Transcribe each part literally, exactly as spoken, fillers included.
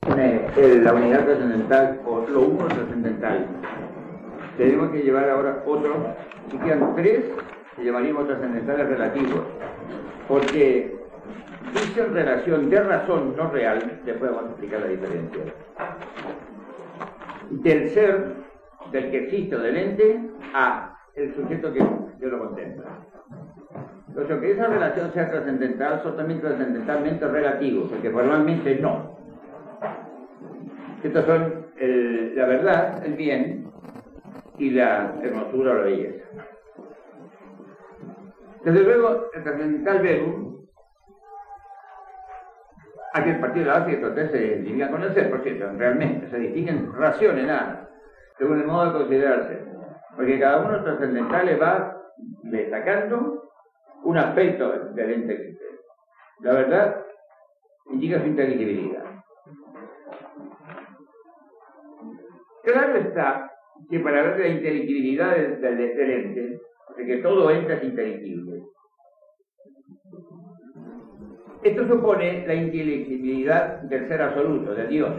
eh, la unidad trascendental o lo uno trascendental. Tenemos que llevar ahora otro, si quedan tres, que llamaríamos trascendentales relativos, porque dicen relación de razón no real, después vamos a explicar la diferencia, del ser, del que existe o del ente, a el sujeto que, que lo contempla. Lo que esa relación sea trascendental son también trascendentalmente relativos, porque formalmente no. Estos son el, la verdad, el bien, y la hermosura o la belleza. Desde luego, el trascendental verum, aquí el partido de la base y estos tres se distinguen con el ser, por cierto, realmente, se distinguen raciones nada, según el modo de considerarse, porque cada uno de los trascendentales va destacando un aspecto del ente existente. La verdad indica su inteligibilidad. Claro está que para ver la inteligibilidad del, del, del ente, de que todo ente es inteligible, esto supone la inteligibilidad del ser absoluto, de Dios.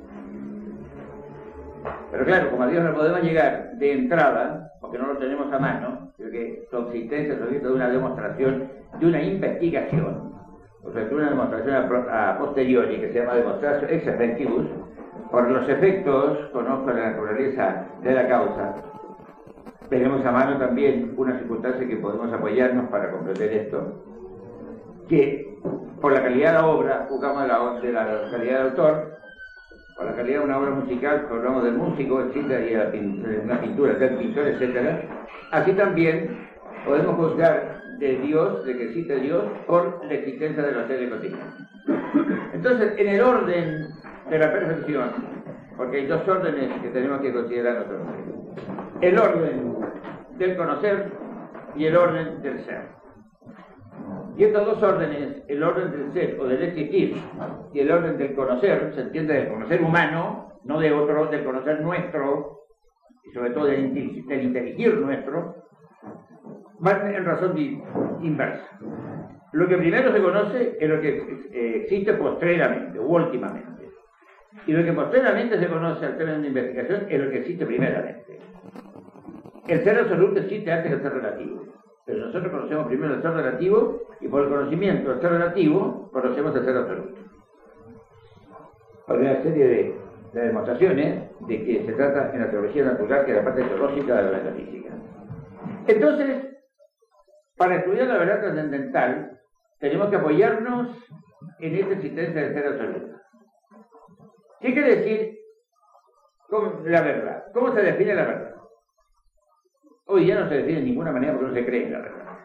Pero claro, como a Dios no podemos llegar de entrada, porque no lo tenemos a mano, porque su existencia es objeto de una demostración, de una investigación, o sea, de una demostración a, a posteriori, que se llama demonstratio ex effectibus. Por los efectos, conozco la naturaleza de la causa. Tenemos a mano también una circunstancia que podemos apoyarnos para comprender esto, que por la calidad de la obra, juzgamos de la, de la calidad del autor, por la calidad de una obra musical, hablamos del músico, etcétera, y de, la pin, de una pintura, del pintor, etcétera. Así también podemos juzgar de Dios, de que existe Dios, por la existencia de los seres cotidianos. Entonces, en el orden de la perfección, porque hay dos órdenes que tenemos que considerar nosotros: el orden del conocer y el orden del ser. Y estos dos órdenes, el orden del ser o del existir y el orden del conocer, se entiende del conocer humano, no de otro, del conocer nuestro, y sobre todo del, del inteligir nuestro, van en razón de, inversa. Lo que primero se conoce es lo que eh, existe postreramente u últimamente. Y lo que postreramente se conoce al término de investigación es lo que existe primeramente. El ser absoluto existe antes del ser relativo. Pero nosotros conocemos primero el ser relativo y por el conocimiento del ser relativo conocemos el ser absoluto. Hay una serie de, de demostraciones de que se trata en la teología natural, que es la parte teológica de la metafísica. Entonces, para estudiar la verdad trascendental, tenemos que apoyarnos en esta existencia del ser absoluto. ¿Qué quiere decir con la verdad? ¿Cómo se define la verdad? Hoy ya no se define de ninguna manera porque no se cree en la verdad.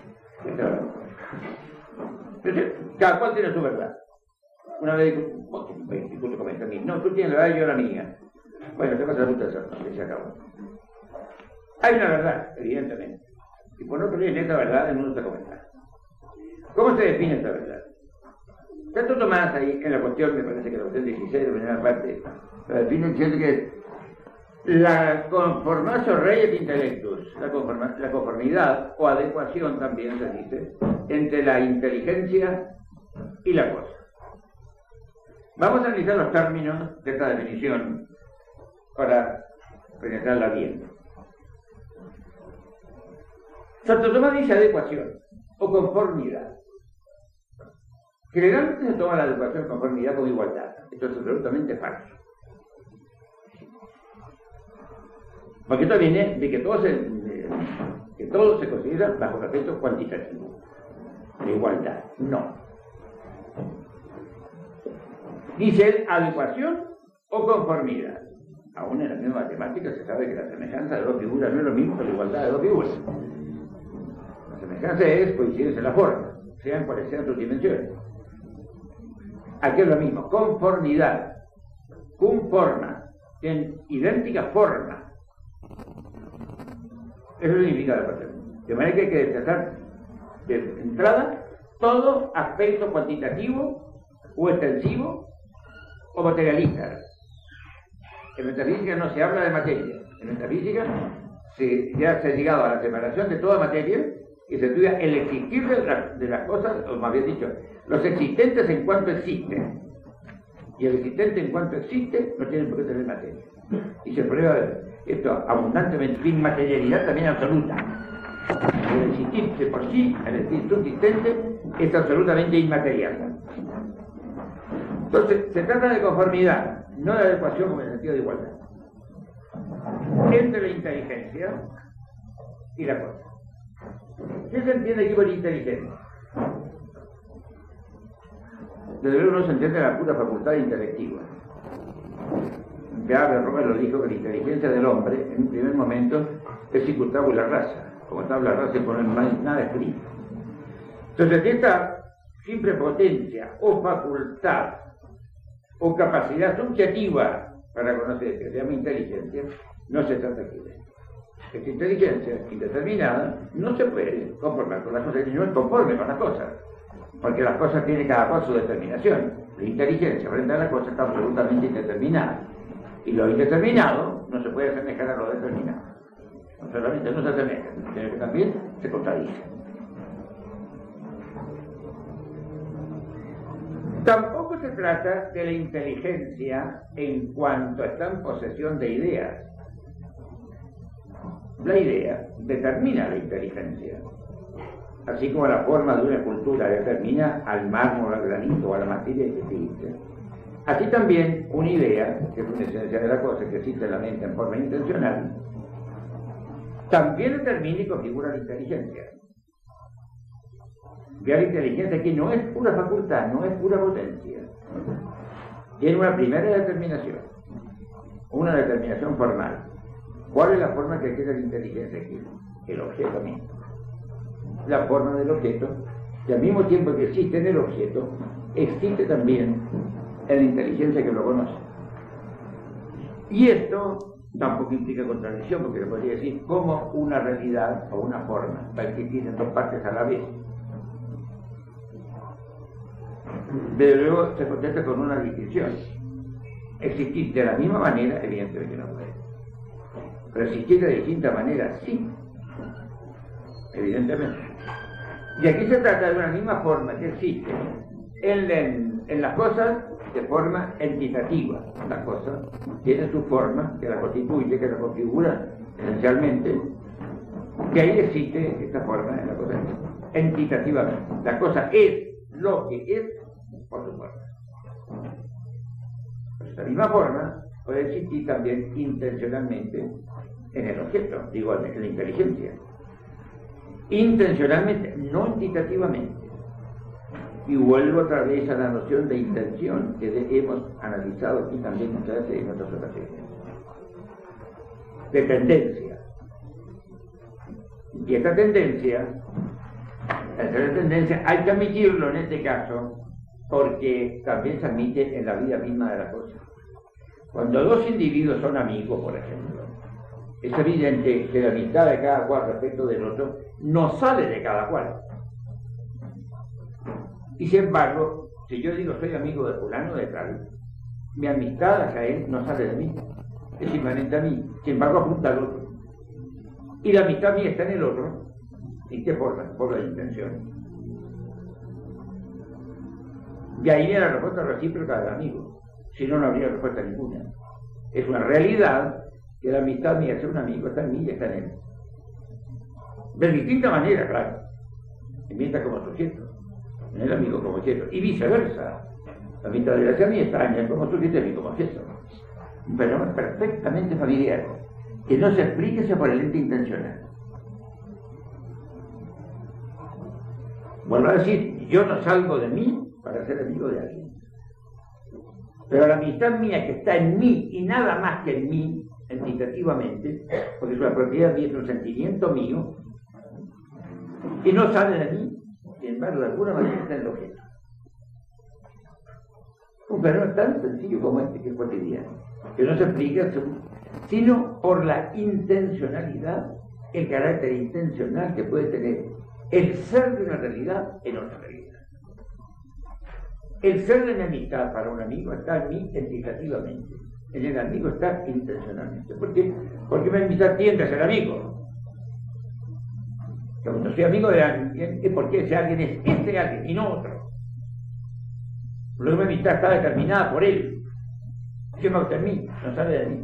Entonces, cada cual tiene su verdad. Una vez discute con esta mía. No, tú tienes la verdad y yo la mía. Bueno, te pasa la ruta de ser, que se acabó. Hay una verdad, evidentemente. Y por no creer en esta verdad, el mundo está comentando. ¿Cómo se define esta verdad? Santo Tomás, ahí en la cuestión, me parece que la cuestión dieciséis, de primera parte, la define diciendo que es la conformatio reiet intellectus, la, conforma, la conformidad o adecuación también se dice, entre la inteligencia y la cosa. Vamos a analizar los términos de esta definición para penetrarla bien. Santo Tomás dice adecuación o conformidad. Generalmente se toma la adecuación o conformidad como igualdad. Esto es absolutamente falso. Porque esto viene de que todo se, de, que todo se considera bajo el aspecto cuantitativo. De igualdad. No. Dice él adecuación o conformidad. Aún en la misma matemática se sabe que la semejanza de dos figuras no es lo mismo que la igualdad de dos figuras. La semejanza es coincidencia en la forma, sean cuales sean sus dimensiones. Aquí es lo mismo, conformidad, conforma, en idéntica forma. Eso significa la cuestión. De manera que hay que destacar de entrada todo aspecto cuantitativo o extensivo o materialista. En metafísica no se habla de materia. En metafísica se, ya se ha llegado a la separación de toda materia y se estudia el existir de, la, de las cosas, o más bien dicho, los existentes en cuanto existen. Y el existente, en cuanto existe, no tiene por qué tener materia. Y se prueba esto abundantemente. La inmaterialidad también absoluta. El existir de por sí, el espíritu existente, es absolutamente inmaterial. Entonces, se trata de conformidad, no de adecuación como en el sentido de igualdad, entre la inteligencia y la cosa. ¿Qué se entiende aquí por inteligencia? Desde luego no se entiende la pura facultad intelectiva. Ya Robert lo dijo, que la inteligencia del hombre, en un primer momento, es circuntabula raza. Como tabla rasa y poner nada escrito. Entonces, esta simple potencia o facultad o capacidad subjetiva para conocer, que se llama inteligencia, no se trata aquí de esto. Esta inteligencia indeterminada no se puede conformar con las cosas, y no es conforme con las cosas, porque las cosas tienen cada cual su determinación. La inteligencia frente a las cosas está absolutamente indeterminada, y lo indeterminado no se puede asemejar a lo determinado. No solamente no se asemeja, sino que también se contradice. Tampoco se trata de la inteligencia en cuanto está en posesión de ideas. La idea determina la inteligencia, así como la forma de una escultura determina al mármol, al granito o a la materia que existe. Así también una idea, que es una esencia de la cosa, que existe en la mente en forma intencional, también determina y configura la inteligencia. Ya la inteligencia aquí no es pura facultad, no es pura potencia. Tiene una primera determinación, una determinación formal. ¿Cuál es la forma que queda la inteligencia aquí? El objeto mismo. La forma del objeto, que al mismo tiempo que existe en el objeto, existe también en la inteligencia que lo conoce. Y esto tampoco implica contradicción, porque le podría decir cómo una realidad o una forma va a existir en dos partes a la vez. Desde luego se contesta con una distinción. Existir de la misma manera, evidentemente no puede. Pero existir de distinta manera, sí. Evidentemente. Y aquí se trata de una misma forma que existe en, en, en las cosas de forma entitativa. La cosa tiene su forma, que la constituye, que la configura esencialmente, que ahí existe esta forma en la cosa entitativamente. La cosa es lo que es por su forma. Pues esta misma forma puede existir también intencionalmente en el objeto, digo, en la inteligencia. Intencionalmente, no entitativamente. Y vuelvo otra vez a la noción de intención que de, hemos analizado aquí también muchas veces en otras ocasiones. De tendencia. Y esta tendencia, esta tendencia hay que admitirlo en este caso, porque también se admite en la vida misma de la cosa. Cuando dos individuos son amigos, por ejemplo, es evidente que la amistad de cada cual respecto del otro no sale de cada cual. Y sin embargo, si yo digo soy amigo de fulano de tal, mi amistad hacia él no sale de mí, es inmanente a mí, sin embargo apunta al otro. Y la amistad mía está en el otro. ¿En qué forma? Por la intención. Y ahí viene la respuesta recíproca del amigo, si no, no habría respuesta ninguna. Es una realidad que la amistad mía hacia un amigo está en mí y está en él. De distinta manera, claro. En mí está como sujeto, en el amigo como objeto, y viceversa. La amistad de él hacia mí está en él como sujeto y en mí como objeto. Un fenómeno perfectamente familiar, que no se explique por el ente intencional. Vuelvo a decir, yo no salgo de mí para ser amigo de alguien. Pero la amistad mía que está en mí y nada más que en mí, entitativamente, porque es una propiedad mía, es un sentimiento mío, y no sale de mí, sin embargo, de alguna manera está en el objeto. Un fenómeno tan sencillo como este, que es cotidiano, que no se explica sino por la intencionalidad, el carácter intencional que puede tener el ser de una realidad en otra realidad. El ser de mi amistad para un amigo está en mí entitativamente. En el amigo está intencionalmente. ¿Por qué? Porque mi amistad tiende a ser amigo. Cuando soy amigo de alguien, es porque ese alguien es este alguien y no otro. La amistad está determinada por él. ¿Qué me mí? No sale de mí.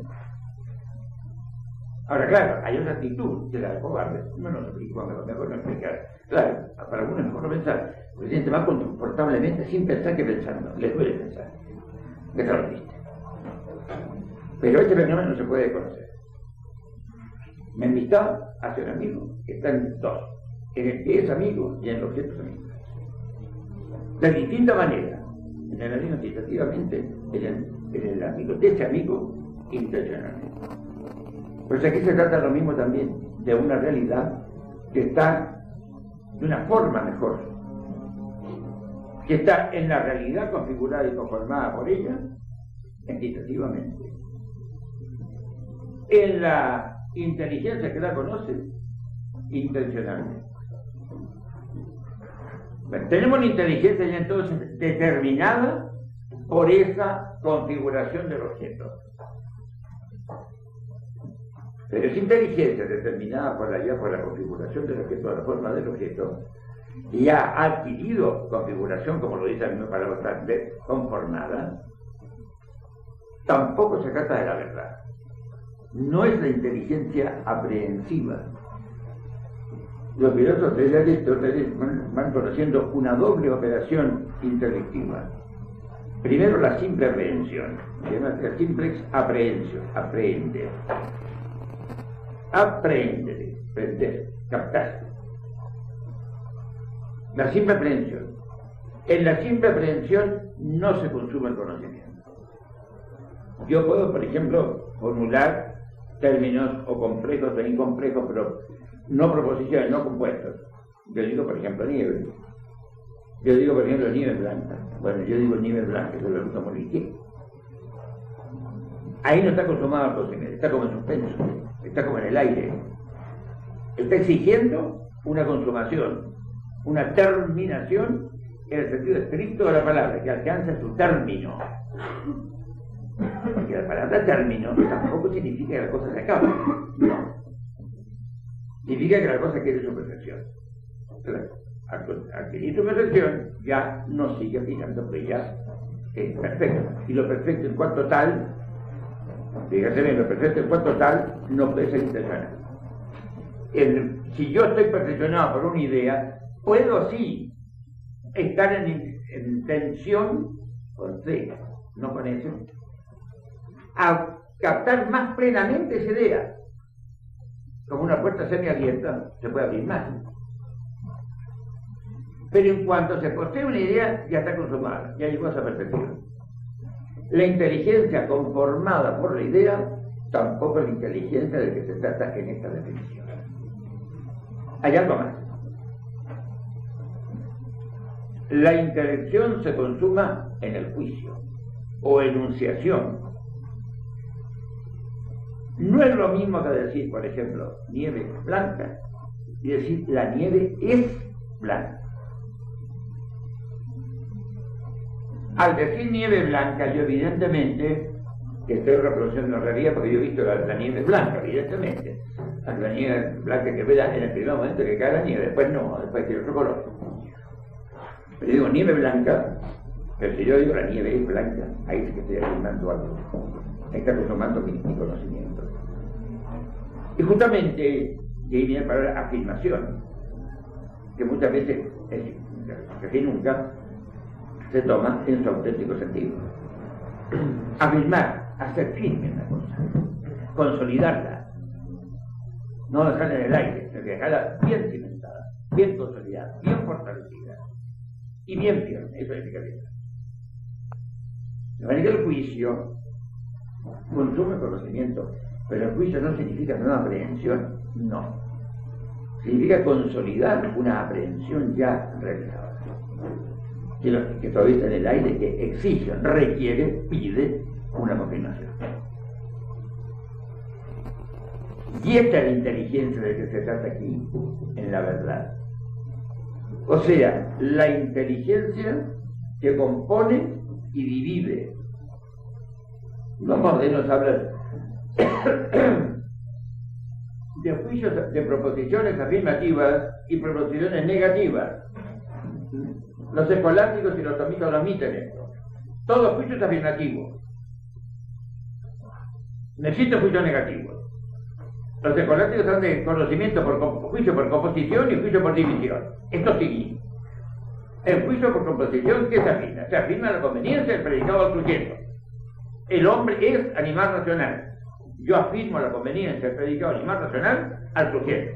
Ahora, claro, hay otra actitud que la de cobarde. No nos explicó, me lo mejor no explicar. Claro, para algunos es mejor no pensar. El presidente va confortablemente sin pensar que pensando. Les duele pensar. Que está lo triste. Pero este fenómeno no se puede conocer. Mi amistad hacia un amigo está en dos. En el que es amigo y en los que es amigo. De distinta manera. En el amigo intentativamente, en el, en el amigo de ese amigo intencionalmente. Pues aquí se trata lo mismo también de una realidad que está de una forma mejor, que está en la realidad configurada y conformada por ella, equitativamente. En la inteligencia que la conoce, intencionalmente. Bueno, tenemos una inteligencia ya entonces determinada por esa configuración del objeto. Pero esa inteligencia determinada por la, ya por la configuración del objeto, la forma del objeto, y ha adquirido configuración, como lo dice la misma palabra, bastante conformada, tampoco se trata de la verdad. No es la inteligencia aprehensiva. Los filósofos de Aristóteles van conociendo una doble operación intelectiva. Primero la simple aprehensión, que llama la simple aprehensión, aprehender. Aprehender, aprender, captar. La simple aprehensión. En la simple aprehensión no se consume el conocimiento. Yo puedo, por ejemplo, formular términos o complejos o incomplejos, pero no proposiciones, no compuestos. Yo digo, por ejemplo, nieve. Yo digo, por ejemplo, nieve blanca. Bueno, yo digo nieve blanca, eso lo tomo el Ahí no está consumado el conocimiento, está como en suspenso, está como en el aire. Está exigiendo una consumación, una terminación en el sentido estricto de la palabra, que alcanza su término. Porque la palabra término tampoco significa que la cosa se acaba. No. Significa que la cosa adquiere su perfección. Al adquirir su perfección, ya no sigue fijando que ya es perfecto. Y lo perfecto en cuanto tal, fíjate bien, lo perfecto en cuanto tal no puede ser intencional. El, si yo estoy perfeccionado por una idea, puedo sí estar en, en tensión con C, no con eso, a captar más plenamente esa idea. Como una puerta semiabierta, se puede abrir más. Pero en cuanto se posee una idea, ya está consumada, ya llegó a esa perfección. La inteligencia conformada por la idea, tampoco es la inteligencia de que se trata en esta definición. Hay algo más. La intelección se consuma en el juicio o enunciación. No es lo mismo que decir, por ejemplo, nieve blanca y decir la nieve es blanca. Al decir nieve blanca, yo evidentemente, que estoy reproduciendo la realidad porque yo he visto la, la nieve blanca, evidentemente. La nieve blanca que vea en el primer momento que cae la nieve, después no, después tiene otro color. Pero yo digo nieve blanca, pero si yo digo la nieve es blanca, ahí sí que estoy afirmando algo. Ahí está consumando mi, mi conocimiento. Y justamente, y ahí viene para la afirmación, que muchas veces, es, casi nunca, se toma en su auténtico sentido. Afirmar, hacer firme una cosa, consolidarla, no dejarla en el aire, sino que dejarla bien cimentada, bien consolidada, bien fortalecida y bien firme, eso significa bien. De manera que el juicio consume conocimiento, pero el juicio no significa nueva aprehensión, no. Significa consolidar una aprehensión ya realizada. Que, lo, que todavía está en el aire, que exige, requiere, pide una confirmación. Y esta es la inteligencia de que se trata aquí, en la verdad. O sea, la inteligencia que compone y divide. Los modernos hablan de juicios, de proposiciones afirmativas y proposiciones negativas. Los escolásticos y los tomistas lo admiten esto. Todo juicio es afirmativo. No existe juicio negativo. Los escolásticos son de conocimiento por juicio por composición y juicio por división. Esto sí. El juicio por composición, ¿qué se afirma? Se afirma la conveniencia del predicado al sujeto. El hombre es animal racional. Yo afirmo la conveniencia del predicado animal racional al sujeto.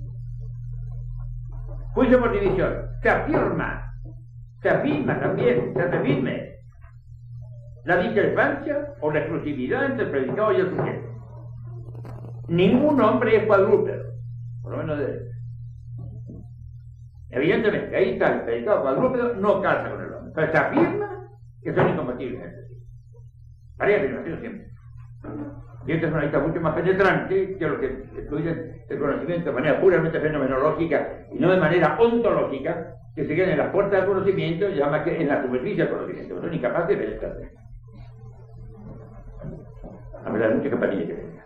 Juicio por división. Se afirma. Se afirma también. Se afirme la discrepancia o la exclusividad entre el predicado y el sujeto. Ningún hombre es cuadrúpedo, por lo menos de él. Evidentemente, ahí está, el predicado cuadrúpedo no calza con el hombre, pero se afirma que son incompatibles entre sí. Haría afirmación siempre. Y esta es una lista mucho más penetrante que los que estudian el conocimiento de manera puramente fenomenológica y no de manera ontológica, que se quedan en las puertas del conocimiento y llama que en la superficie del conocimiento, son incapaces de penetrar. A ver, hay mucha campanilla que venga.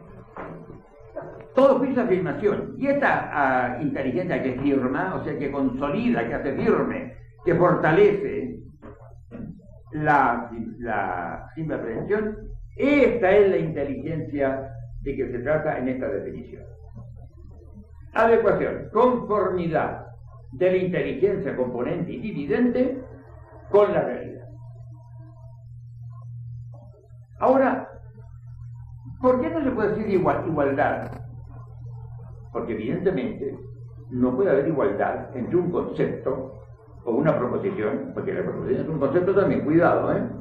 Todo juicio es afirmación. Y esta uh, inteligencia que firma, o sea, que consolida, que hace firme, que fortalece la, la simple aprehensión, esta es la inteligencia de que se trata en esta definición. Adecuación, conformidad de la inteligencia componente y dividente con la realidad. Ahora, ¿por qué no se puede decir igual, igualdad? Porque evidentemente no puede haber igualdad entre un concepto o una proposición, porque la proposición es un concepto también, cuidado, ¿eh?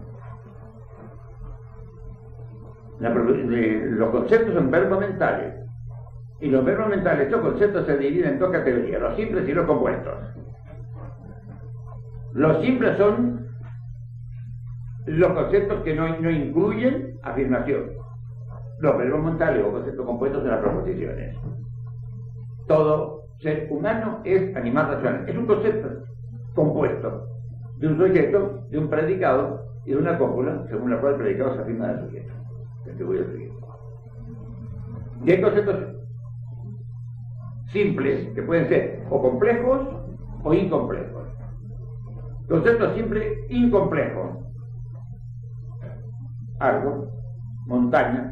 La, los conceptos son verbos mentales, y los verbos mentales, estos conceptos se dividen en dos categorías, los simples y los compuestos. Los simples son los conceptos que no, no incluyen afirmación. Los verbos mentales o conceptos compuestos son las proposiciones. Todo ser humano es animal racional. Es un concepto compuesto de un sujeto, de un predicado y de una cópula, según la cual el predicado se afirma del sujeto. Que te voy a seguir. Y hay conceptos simples que pueden ser o complejos o incomplejos. Conceptos simples incomplejos. Árbol, montaña.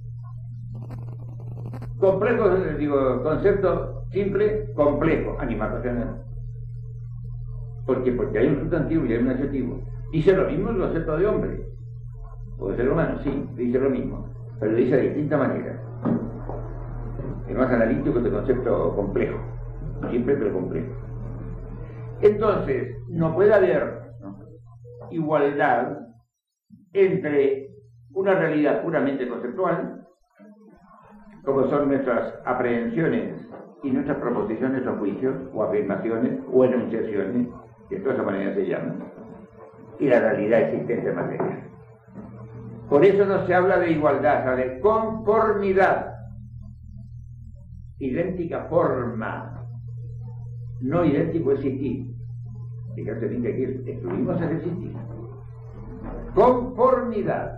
Complejo, digo, concepto simple, complejo, animal racional. ¿Por qué? Porque hay un sustantivo y hay un adjetivo. Dice lo mismo el concepto de hombre, o de ser humano, sí, dice lo mismo, pero lo dice de distinta manera. Es más analítico que el concepto complejo, simple pero complejo. Entonces, no puede haber, ¿no?, igualdad entre una realidad puramente conceptual, como son nuestras aprehensiones y nuestras proposiciones o juicios, o afirmaciones, o enunciaciones, que de todas esas maneras se llaman, y la realidad existente en materia. Por eso no se habla de igualdad, se habla de conformidad, idéntica forma, no idéntico existir. Fíjate bien que aquí excluimos el existir. Conformidad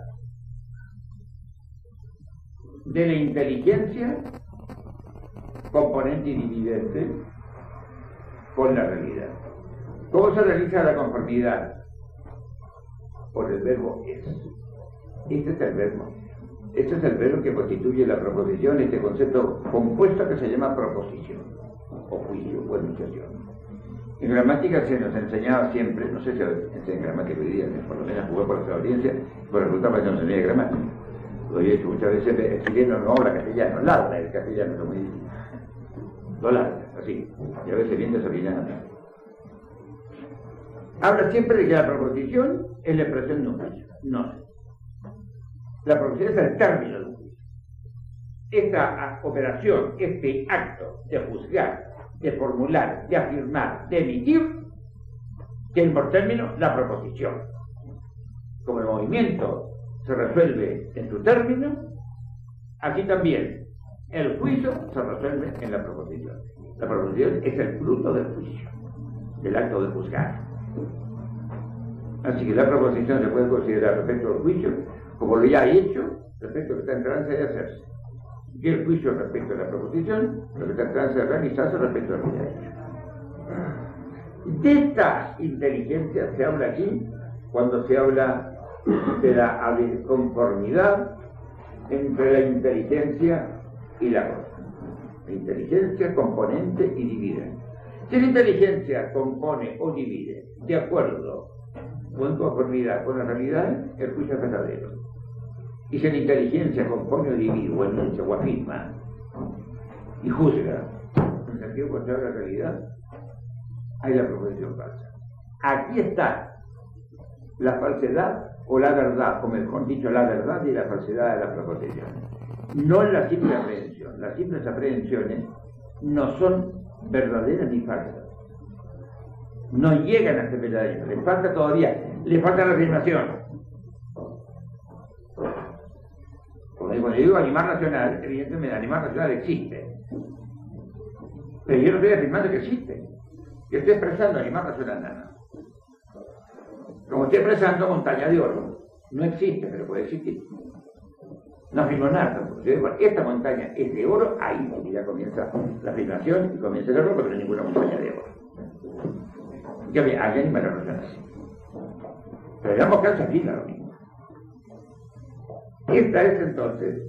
de la inteligencia componente y dividente con la realidad. ¿Cómo se realiza la conformidad? Por el verbo es. Este es el verbo. Este es el verbo que constituye la proposición, este concepto compuesto que se llama proposición, o juicio, o enunciación. En gramática se nos enseñaba siempre, no sé si enseña en gramática hoy día, por lo menos jugué por nuestra audiencia, por resultado que no enseñé gramática. Lo he hecho muchas veces, el chileno no habla castellano, ladra el castellano, es muy difícil. Lo ladra, así, y a veces bien desafinadamente. Habla siempre de que la proposición es la expresión de un juicio. No. La proposición es el término de un juicio. Esta operación, este acto de juzgar, de formular, de afirmar, de emitir, tiene por término la proposición. Como el movimiento se resuelve en su término, aquí también el juicio se resuelve en la proposición. La proposición es el fruto del juicio, del acto de juzgar. Así que la proposición se puede considerar respecto al juicio como lo ya hecho, respecto a lo que está en trance de hacerse. Y el juicio respecto a la proposición, lo que está en trance de realizarse respecto a lo ya hecho. De esta inteligencia se habla aquí cuando se habla de la conformidad entre la inteligencia y la cosa. La inteligencia componente y divide. Si la inteligencia compone o divide de acuerdo o en conformidad con la realidad, el juicio es verdadero. Y si la inteligencia compone o divide o enuncia o afirma y juzga en sentido contrario a la realidad, hay la proposición falsa. Aquí está la falsedad o la verdad, o mejor dicho, la verdad y la falsedad de la proposición. No en la simple aprehensión. Las simples aprehensiones no son verdaderas ni falsas. No llegan a ser verdaderas. Les falta todavía, les falta la afirmación. Cuando digo animal racional, evidentemente el animal racional existe. Pero yo no estoy afirmando que existe. Yo estoy expresando animal racional nada. Como estoy expresando montaña de oro. No existe, pero puede existir. No afirmo nada. Porque esta montaña es de oro, ahí ya comienza la afirmación y comienza el error, porque no hay ninguna montaña de oro. Ya ve, hay animales racionales. Pero en ambos casos afirma lo mismo. Esta es entonces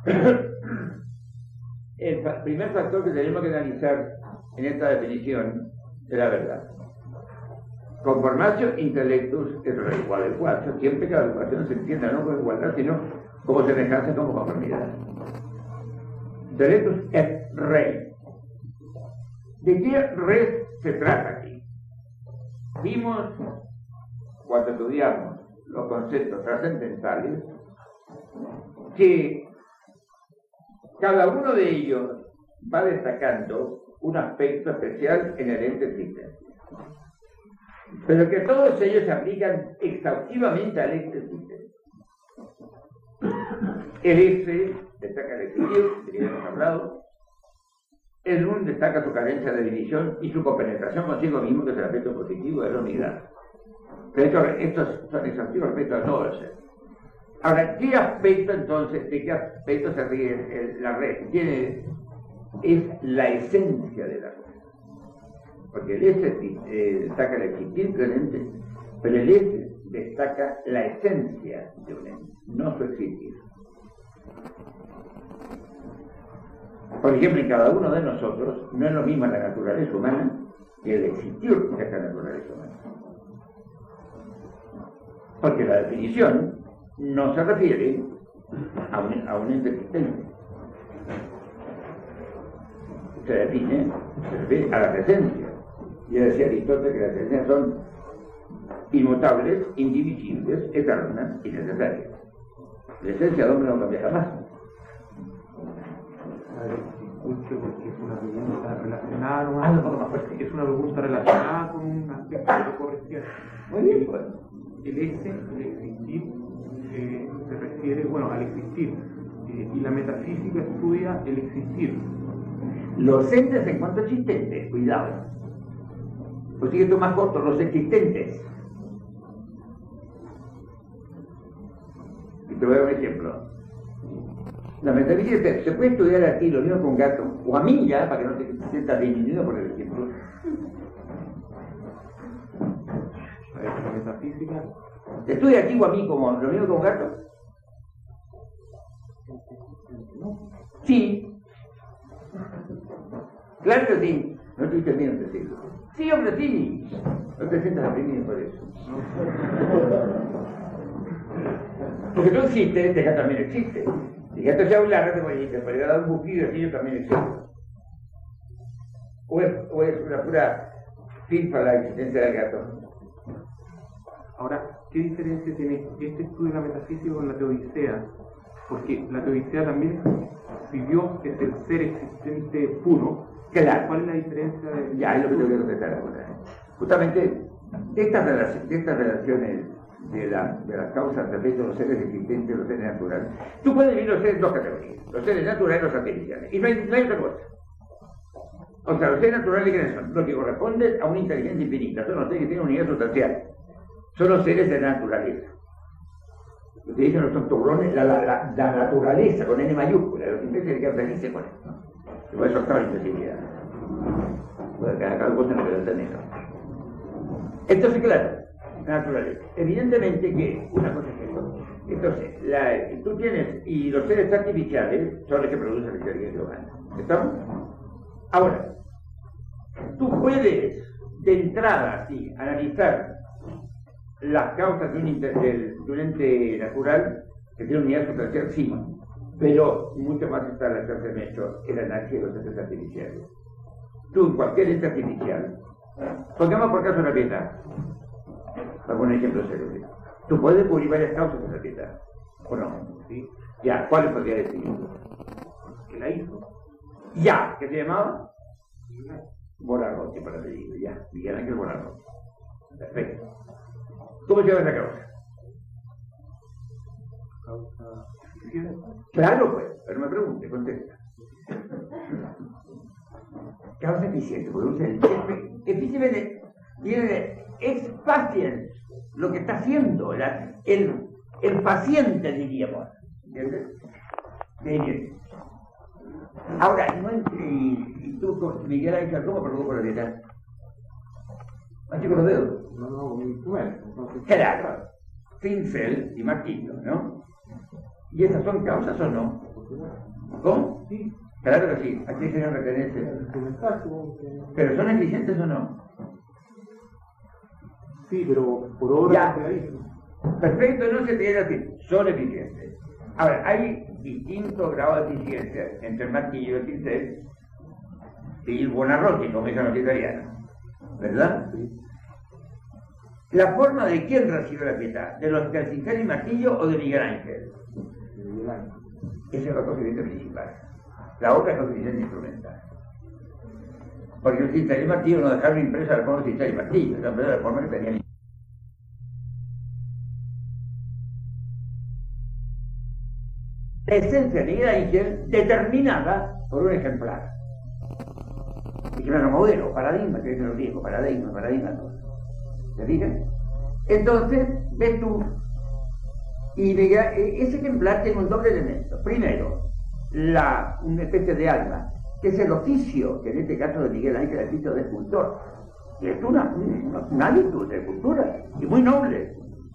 el primer factor que tenemos que analizar en esta definición de la verdad. Conformatio intellectus es re igual al cuatro. Siempre que la educación se entienda no como igualdad, sino como semejanza, como conformidad. Intellectus es re. ¿De qué re se trata aquí? Vimos, cuando estudiamos los conceptos trascendentales, que cada uno de ellos va destacando un aspecto especial en el ente existente. Pero que todos ellos se aplican exhaustivamente al ente existente. El ese destaca el existir, de que ya hemos hablado. El un destaca su carencia de división y su compenetración consigo mismo, que es el aspecto positivo de la unidad. Pero estos son exhaustivos respecto a todo el ser. Ahora, ¿qué aspecto entonces, de qué aspecto se ríe el, la red? Tiene, es la esencia de la red. Porque el ese eh, destaca el existir del ente, pero el ese destaca la esencia de un ente, no su existir. Por ejemplo, en cada uno de nosotros no es lo mismo la naturaleza humana que el existir de esta naturaleza humana. Porque la definición no se refiere a un, a un ente existente. Se define, se refiere a las esencias. Ya decía Aristóteles que las esencias son inmutables, indivisibles, eternas y necesarias. La esencia del hombre no cambia jamás. Escucho porque es una pregunta relacionada ¿no? Ah, no, no, no, es una pregunta relacionada con un aspecto de la corrección. Muy bien, pues. El ese, el existir, eh, se refiere, bueno, al existir. Eh, y la metafísica estudia el existir. Los entes en cuanto existentes, cuidado. Pues sigue esto más corto, los existentes. Y te voy a dar un ejemplo. La metafísica se puede estudiar a ti lo mismo con gato, o a mí ya, para que no te sientas disminuido por el ejemplo. La metafísica. ¿Te estudia a ti o a mí como lo mismo con gato? Sí. Claro que sí. No estuviste bien en decirlo. Sí, hombre, sí. No te sientas deprimido por eso. Porque tú existes, el gato también existe. Si el gato se hablara, te voy a podría dar un bufido y yo también existo. O es, o es una pura filfa la existencia del gato. Ahora, ¿qué diferencia tiene este estudio de la metafísica con la teodicea? Porque la teodicea también vivió desde el ser existente puro. Claro. ¿Cuál es la diferencia de...? Ya, es lo que te voy a contestar ahora. Justamente, estas relaciones, estas relaciones de, la, de las causas respecto a los seres existentes y los seres naturales, tú puedes dividir los seres en dos categorías, los seres naturales y los artificiales, y no hay, no hay otra cosa. O sea, los seres naturales, ¿quiénes son? Los que corresponden a una inteligencia infinita, son los seres que tienen unidad sustancial, son los seres de la naturaleza. Lo que dicen los tonturones, la, la, la, la naturaleza, con N mayúscula, los imbéciles que felices con esto. Y por eso está la imposibilidad. Porque cada cosa no puede tener. Entonces, claro, naturaleza. Evidentemente que una cosa es eso. Entonces, la, tú tienes, y los seres artificiales son los que producen la inteligencia humana. ¿Estamos? Ahora, tú puedes, de entrada, sí, analizar las causas de un, inter, de, de un ente natural que tiene unidad sustancial, sí, pero mucho más está al alcance nuestro el análisis de los entes artificiales. Tú, en cualquier ente artificial, pongamos por caso la piedad, para poner ejemplo serio. Tú puedes descubrir varias causas de la piedad, ¿o no? ¿Sí? Ya, ¿cuáles podría decir? ¿Qué la hizo? Ya, ¿qué se llamaba? Buonarroti, para apellido, ya, Miguel Ángel Buonarroti. Perfecto. ¿Cómo se llama esa causa? Causa. Claro, pues, pero me pregunte, contesta. Causa eficiente, produce el eficiente, tiene ex paciens, lo que está haciendo, la, el, el paciente, diríamos. ¿Entiendes? Bien. Ahora, no entre, y, y tú con Miguel Ángel, ¿cómo produjo la dieta? Así con los dedos. No, no, un instrumento. Claro, pincel y martillo, ¿no? ¿Y esas son causas o no? ¿Cómo? Sí. Claro que sí, aquí se llama pertenencia. ¿Pero son eficientes o no? Sí, pero por obra ya. De Perfecto, no se tiene así. Son eficientes. Ahora, hay distintos grados de eficiencia entre el martillo y el pincel y el Buonarroti, como dicen los italianos. ¿Verdad? Sí. La forma de quién recibe la piedad, de los del pincel y martillo o de Miguel Ángel. Miguel Ángel. Esa es la conferencia principal. La otra es la conferencia instrumental. Porque el cincel y martillo no dejaron impresa la forma de cincel y martillo, esa era la forma que tenían. La esencia de Miguel Ángel determinada por un ejemplar. Ejemplar modelo, paradigma, que dicen los viejos, paradigma, paradigma, todo. ¿Te fijas? Entonces, ves tú, y Miguel, ese ejemplar tiene un doble elemento. Primero, la, una especie de alma, que es el oficio, que en este caso de Miguel Ángel es el oficio de escultor, que es una, una, una hábitud de cultura, y muy noble.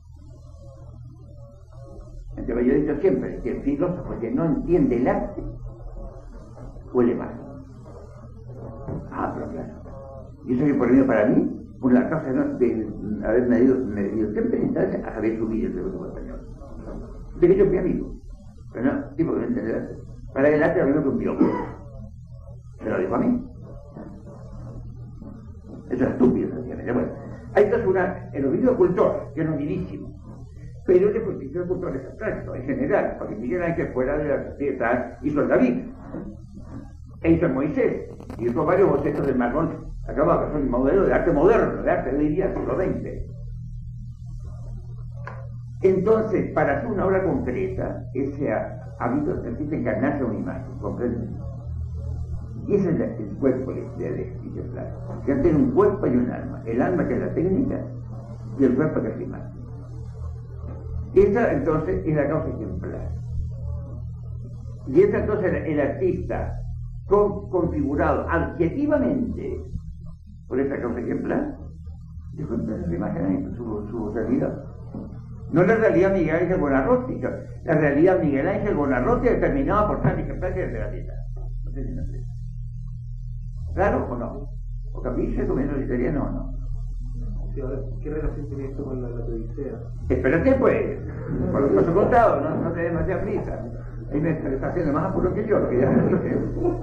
Entonces yo he dicho siempre que el filósofo que no entiende el arte, huele mal. Ah, pero claro. Y eso que por mí, para mí, por la causa ¿no? de haber medido, medido siempre en instancia a saber subir el segundo español. De que yo fui amigo, pero no, tipo que no entiende el arte. Para el arte había un biólogo. Se lo dijo a mí. Eso es estúpido, sencillamente. Bueno, hay entonces una, el oficio cultor, que es nobilísimo, pero el oficio cultor es abstracto, en general, porque Miguel Ángel fuera de la sociedad hizo el David, e hizo el Moisés, y hizo varios bocetos del mármol, acaba que son modelos de arte moderno, de arte de hoy día, siglo veinte. Entonces, para hacer una obra concreta, ese hábito necesita encarnarse a una imagen, ¿comprendes? Y ese es el cuerpo del ejercicio claro. Ya tiene un cuerpo y un alma. El alma que es la técnica y el cuerpo que es la imagen. Esa entonces es la causa ejemplar. Y esa entonces el, el artista con, configurado adjetivamente por esa causa ejemplar, dejó entonces la imagen en su, su realidad. No la realidad Miguel Ángel Buonarroti, la realidad Miguel Ángel Buonarroti determinada por tal ejemplar de la vida. No sé si me explico. ¿Claro o no? ¿O capisce como eso italiano o no? Sí, ahora, ¿qué relación tiene esto con la, la Odisea? Espérate pues, por lo que os he contado, no, no te des demasiada prisa. Ahí me está haciendo más apuro que yo, lo que ya me dije.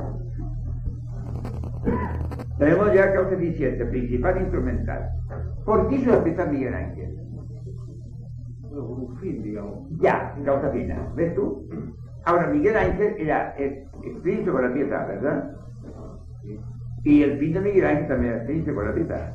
Tenemos ya causa eficiente, principal e instrumental. ¿Por qué hizo la pieza Miguel Ángel? Bueno, por un fin, digamos. Ya, causa final, ¿ves tú? Ahora, Miguel Ángel era explícito con la pieza, ¿verdad? Sí. Y el fin de Miguel Ángel también era explícito con la pieza.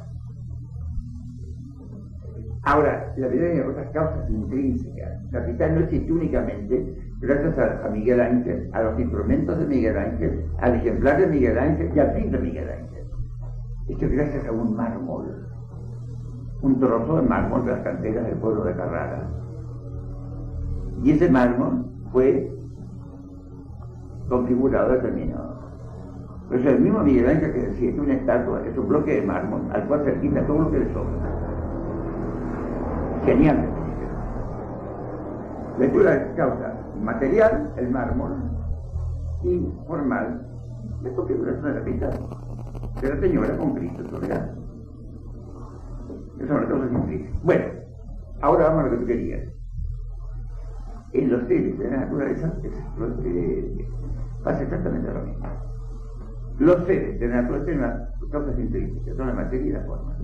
Ahora, la vida tiene otras causas intrínsecas. La pieza no existe únicamente gracias a, a Miguel Ángel, a los instrumentos de Miguel Ángel, al ejemplar de Miguel Ángel y al fin de Miguel Ángel. Esto es gracias a un mármol, un trozo de mármol de las canteras del pueblo de Carrara. Y ese mármol fue configurado, determinado. Pero es el mismo Miguel Ángel que decía que una estatua es un bloque de mármol al cual se quita todo lo que le sobra. Genial definición. Lectura de causa material, el mármol, y formal, de configuración de la mitad de la señora con Cristo tolerante. Esas son las causas intrínsecas. Bueno, ahora vamos a lo que tú querías. En los seres de la naturaleza eh, pasa exactamente lo mismo. Los seres de la naturaleza tienen las causas intrínsecas, son la materia y la forma.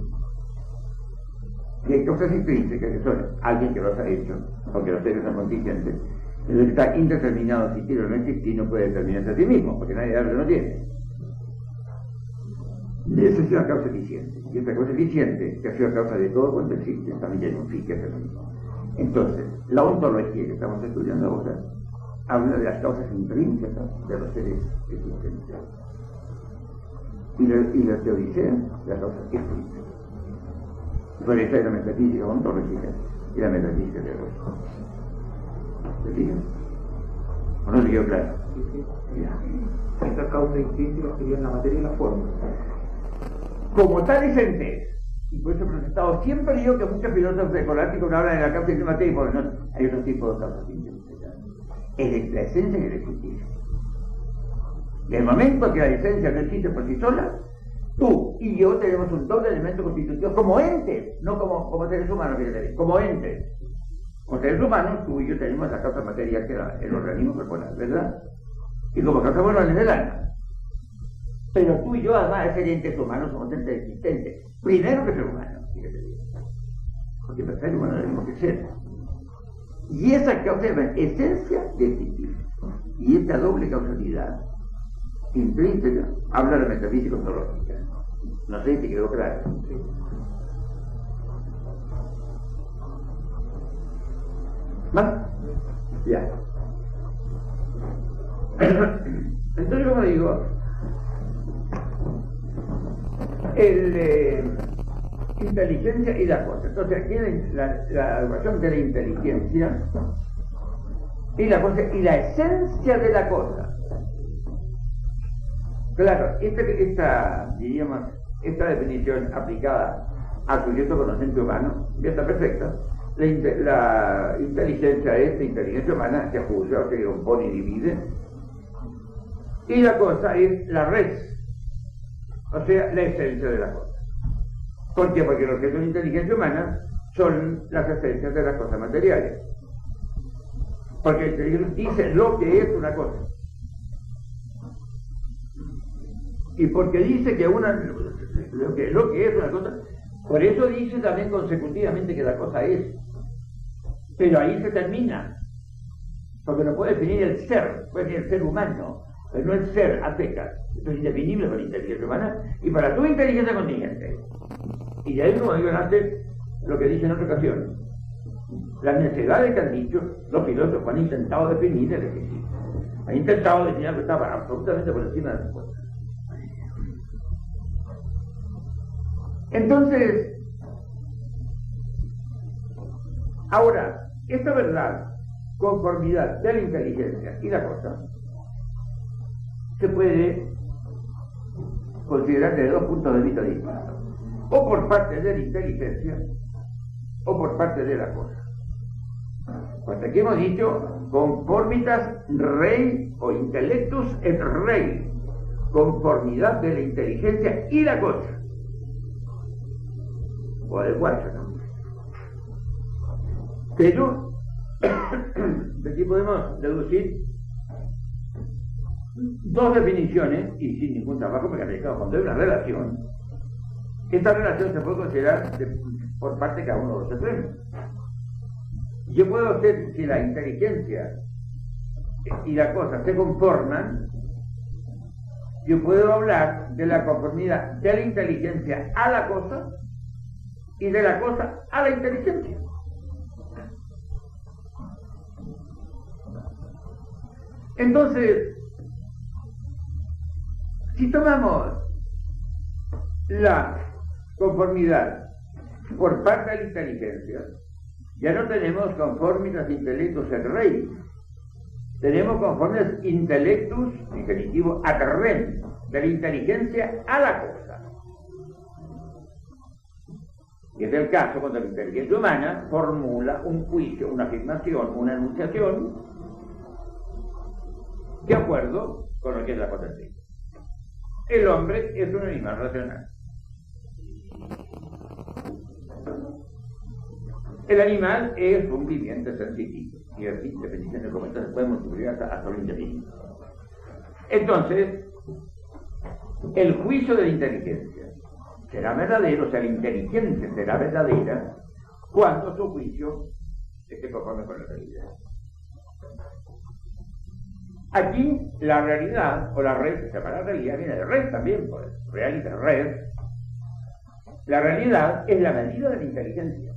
Y hay causas intrínsecas que son alguien que los ha hecho, porque los seres son contingentes, el que está indeterminado si quiere o no existir no puede determinarse a sí mismo, porque nadie de lo tiene. Esa es una causa eficiente. Y esta causa eficiente, que ha sido causa de todo cuanto existe, también tiene un fin que es el mismo. Entonces, la ontología que estamos estudiando ahora habla de las causas intrínsecas de los seres existentes. Y la, y la teodicea de las causas extrínsecas. Por eso es la metafísica ontológica y la metafísica teológica. ¿Se fijan? ¿O no se quedó claro? Sí, sí. Estas causas intrínsecas serían la materia y la forma. Como tales entes, y por eso he presentado siempre yo que muchos filósofos escolásticos no hablan de la causa de materia, porque no, hay otro tipo de causas intrínsecas. Es la esencia y el existir. Del momento que la esencia no existe por sí sola, tú y yo tenemos un doble elemento constitutivo como entes, no como, como seres humanos, como entes. Como seres humanos, tú y yo tenemos la causa material que era el organismo corporal, ¿verdad? Y como causa moral es el alma. Pero tú y yo, además de ser entes humanos, somos entes existentes. Primero que ser humanos, fíjate bien. Porque para ser humano tenemos que ser. Y esa causa es la esencia de existir. Y esta doble causalidad intrínseca habla de la metafísica ontológica. No sé si te quedó claro. Sí. ¿Más? Ya. Entonces, como digo, el eh, inteligencia y la cosa. Entonces, aquí la, la ecuación de la inteligencia y la cosa y la esencia de la cosa. Claro, esta, esta diríamos, esta definición aplicada al sujeto conocente humano ya está perfecta. La, la inteligencia es la inteligencia humana que juzga, o que compone y divide. Y la cosa es la res, o sea, la esencia de la cosa. ¿Por qué? Porque los que son inteligencia humana son las esencias de las cosas materiales. Porque la inteligencia dice lo que es una cosa. Y porque dice que una, lo que, lo que es una cosa, por eso dice también consecutivamente que la cosa es. Pero ahí se termina. Porque no puede definir el ser, puede definir el ser humano, pero no el ser a secas. Esto es indefinible para la inteligencia humana y para tu inteligencia contingente. Y de ahí, como digo antes, lo que dice en otra ocasión, las necesidades que han dicho los filósofos han intentado definir el existir. Han intentado definir algo que estaba absolutamente por encima de las cosas. Entonces, ahora, esta verdad, conformidad de la inteligencia y la cosa, se puede considerar desde dos puntos de vista distintos, o por parte de la inteligencia o por parte de la cosa. Hasta aquí hemos dicho conformitas rei o intellectus et rei, conformidad de la inteligencia y la cosa, o del guacho también. Pero de aquí podemos deducir dos definiciones, y sin ningún trabajo mecanizado, cuando hay una relación, esta relación se puede considerar de, por parte de cada uno de los extremos. Yo puedo hacer, si la inteligencia y la cosa se conforman, yo puedo hablar de la conformidad de la inteligencia a la cosa y de la cosa a la inteligencia. Entonces, si tomamos la conformidad por parte de la inteligencia, ya no tenemos conformitas intelectus et rei, tenemos conformes intellectus, infinitivo, ad rem, de la inteligencia a la cosa. Y es el caso cuando la inteligencia humana formula un juicio, una afirmación, una enunciación, de acuerdo con lo que es la potencia. El hombre es un animal racional. El animal es un viviente sensitivo, y así, dependiendo de cómo se puede multiplicar hasta, hasta lo indefinito. Entonces, el juicio de la inteligencia será verdadero, o sea, la inteligencia será verdadera cuando su juicio esté conforme con la realidad. Aquí, la realidad, o la red, se llama la realidad, viene de red también, pues, realidad, red. La realidad es la medida de la inteligencia.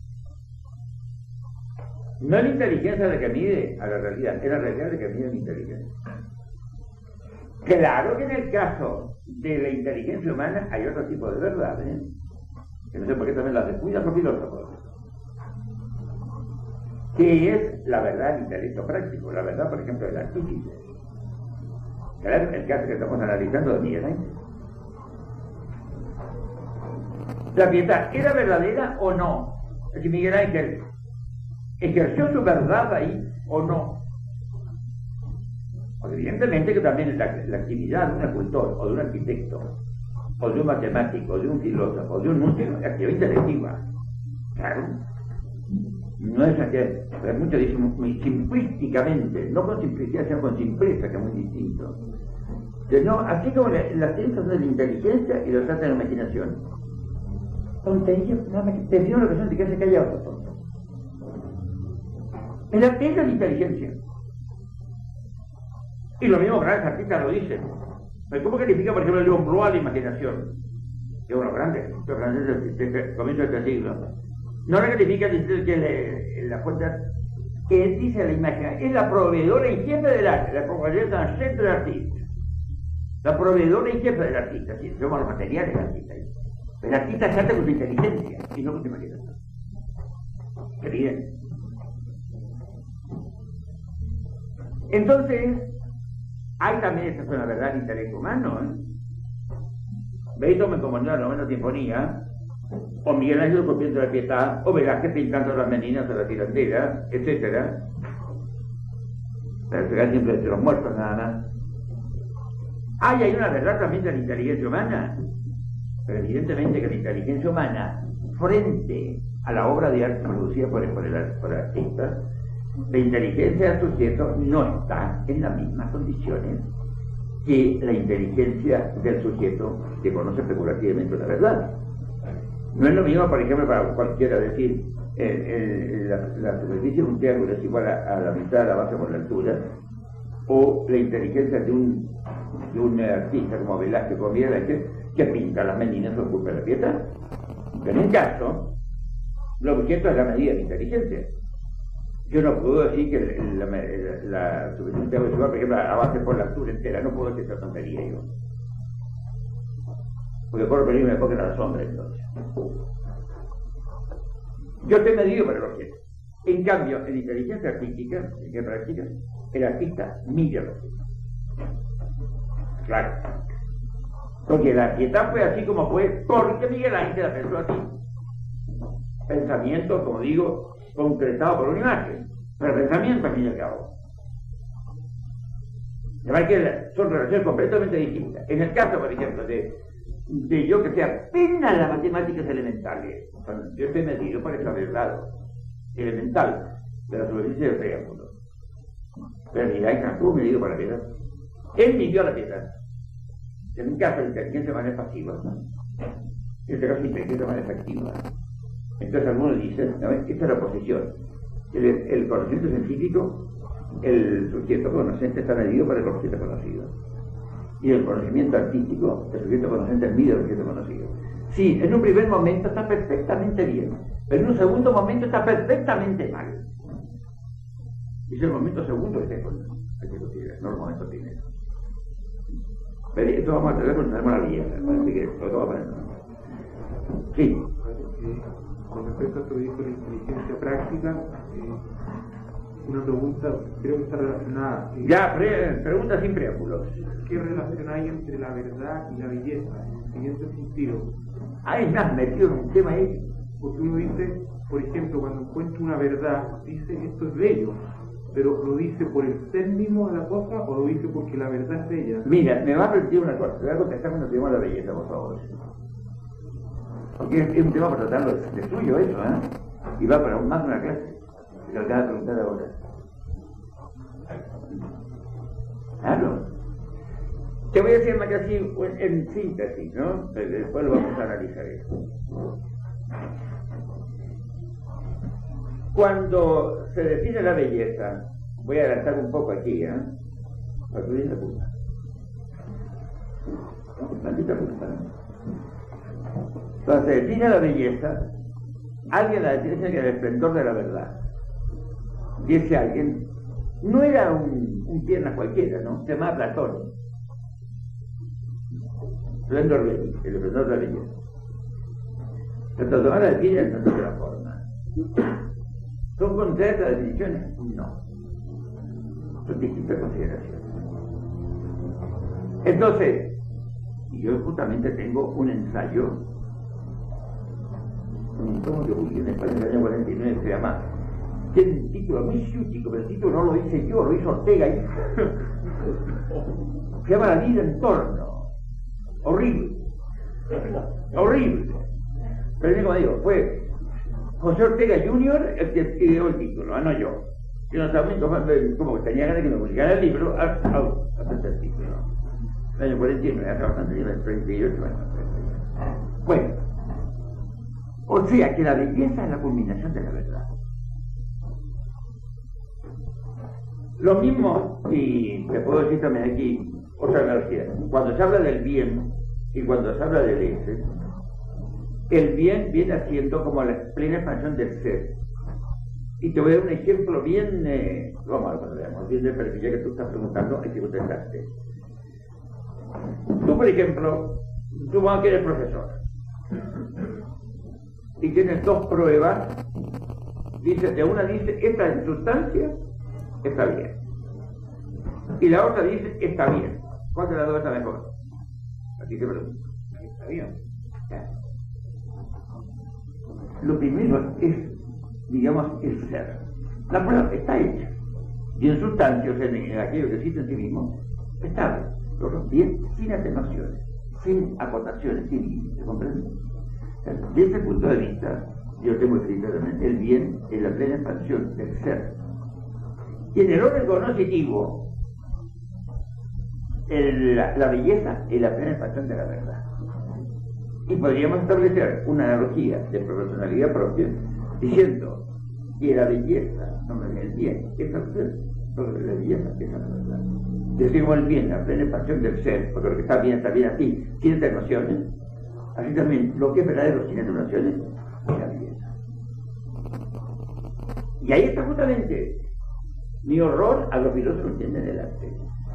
No es la inteligencia la que mide a la realidad, es la realidad la que mide la inteligencia. Claro que en el caso de la inteligencia humana hay otro tipo de verdad, ¿eh? Que no sé por qué también las descuidan los filósofos. Que es la verdad del intelecto práctico, la verdad, por ejemplo, del artífice. Claro, el caso que estamos analizando de Miguel Ángel. La piedad, ¿era verdadera o no? Es decir, Miguel Ángel ejerció su verdad ahí o no. Porque evidentemente que también la, la actividad de un escultor, o de un arquitecto, o de un matemático, o de un filósofo, o de un músico, es actividad intelectiva. Claro. No es aquel, pero muchos dicen muy simplísticamente, no con simplicidad, sino con simpleza, que es muy distinto. Entonces, no, así como la, las ciencias de la inteligencia y los trata de la imaginación. Tontería, nada más que te dio la ocasión de que se calla otro tonto. El arte es la inteligencia. Y lo mismo grandes artistas lo dicen. ¿Cómo califica, por ejemplo, León Blois la imaginación? Que es uno grande, los franceses desde el comienzo de este siglo. No la califica diciendo que le, la fuente que él dice la imaginación es la proveedora y jefe del arte, la compañera del centro del artista. La proveedora y jefe del artista, sí, somos los materiales del artista. El artista se hace con su inteligencia y no con su imaginación. ¿Qué bien? Entonces, hay también, esta es una verdad, el intelecto humano, ¿eh? Beethoven componió la novena sinfonía, o Miguel Ángel copiando la Pietà, o Velázquez pintando las meninas de la tirantera, etcétera. Para pegar siempre entre los muertos nada más. Hay, hay una verdad también de la inteligencia humana, pero evidentemente que la inteligencia humana, frente a la obra de arte producida por el, por el, por el artista, la inteligencia del sujeto no está en las mismas condiciones que la inteligencia del sujeto que conoce especulativamente la verdad. No es lo mismo, por ejemplo, para cualquiera decir eh, eh, la, la superficie de un triángulo es igual a, a la mitad de la base por la altura, o la inteligencia de un, de un artista como Velázquez, como Miguel Ángel, que pinta las meninas por culpa de la Pietà. Pero en un caso, el objeto es la medida de inteligencia. Yo no puedo decir que la, la, la superficie es igual, por ejemplo, a base por la altura entera, no puedo decir esa tontería yo. Porque por peligro me pongo la sombra entonces. Yo estoy medido por el objeto. En cambio, en la inteligencia artística, en que practica, el artista mide el objeto. Claro. Porque la Pietà fue así como fue, porque Miguel Ángel la pensó así. Pensamiento, como digo, concretado por una imagen. Pero el pensamiento al fin y al cabo. De verdad que son relaciones completamente distintas. En el caso, por ejemplo, de, de yo que sea apenas las matemáticas elementales, yo estoy medido por esa verdad elemental de la superficie del triángulo. Pero Miguel Ángel estuvo medido por la piedad. Él midió la piedad. En un caso, la inteligencia de manera pasiva, ¿no? En este caso, la inteligencia de manera activa. Entonces, algunos dicen, ¿no? Esta es la posición. El, el conocimiento científico, el sujeto conocente está medido por el conocimiento conocido. Y el conocimiento artístico, el sujeto conocente mide el sujeto conocido. Sí, en un primer momento está perfectamente bien, pero en un segundo momento está perfectamente mal. Y es el momento segundo que se considera, no el momento primero. Pero esto vamos a tener cuando tenemos la belleza, así que esto va a poner. Sí. Con respecto a esto que dijo la inteligencia práctica, eh, una pregunta, creo que está relacionada. Eh, ya, pre pregunta sin preámbulos. ¿Qué relación hay entre la verdad y la belleza? En este sentido. Ahí me has metido en un tema ahí Porque uno dice, por ejemplo, cuando encuentra una verdad, dice esto es bello, pero ¿lo dice por el ser mismo de la cosa o lo dice porque la verdad es bella? Mira, me va a permitir una cosa, te voy a contestar cuando tenemos la belleza, por favor. Porque es, es un tema para tratarlo de, de tuyo eso, ¿eh? Y va para un más de una clase, que lo acaba de preguntar ahora. Claro. Te voy a decir más que así, en, en síntesis, ¿no? Después lo vamos a analizar eso. Cuando se define la belleza, voy a adelantar un poco aquí, ¿eh? Para que la puta. Maldita puta. Cuando se define la belleza, alguien la define que el esplendor de la verdad. Y ese alguien no era un, un pierna cualquiera, ¿no? Se llamaba Platón. Esplendor de el esplendor de la belleza. Entonces, tomar la define el esplendor de la forma. ¿Son contrarias las definiciones? No. Son distintas consideraciones. Entonces, yo justamente tengo un ensayo, un tomo que publiqué en España en el año cuarenta y nueve, que se llama, tiene un título muy ciútico, pero el título no lo hice yo, lo hizo Ortega y se llama La vida en torno. Horrible. Horrible. Pero como digo, fue José Ortega junior el que escribió el título, ah, no yo. Yo no sabía como que tenía ganas de que me publicara el libro a hacer el título. El año cuarenta y nueve, hace bastante tiempo, el treinta y ocho años. Bueno, o sea que la belleza es la culminación de la verdad. Lo mismo, y te puedo decir también aquí, otra analogía, cuando se habla del bien y cuando se habla del ese, el bien viene haciendo como la plena expansión del ser. Y te voy a dar un ejemplo bien, eh, vamos a ver, veamos, bien de perfil, ya que tú estás preguntando, hay que contestarte. Tú, por ejemplo, tú vas a que eres profesor y tienes dos pruebas, dice, de una dice, esta en sustancia está bien, y la otra dice, está bien. ¿Cuál de las dos está mejor? Aquí te pregunto. Está bien. Ya. Lo primero es, digamos, el ser. La prueba está hecha. Y en sustancia, o sea, en aquello que existe en sí mismo, está bien. Pero bien, sin atenuaciones, sin acotaciones, sin límites, ¿comprende? Desde ese punto de vista, yo tengo escrito también, el bien es la plena expansión del ser. Y en el orden cognitivo, el, la, la belleza es la plena expansión de la verdad. Y podríamos establecer una analogía de profesionalidad propia diciendo que la belleza, no, el bien, es el ser, sobre la belleza es la verdad. Decimos el bien, la plena expansión del ser, porque lo que está bien está bien así, sin atenuaciones. Así también, lo que es verdadero sin atenuaciones es la belleza. Y ahí está justamente mi horror a los filósofos que entienden el arte.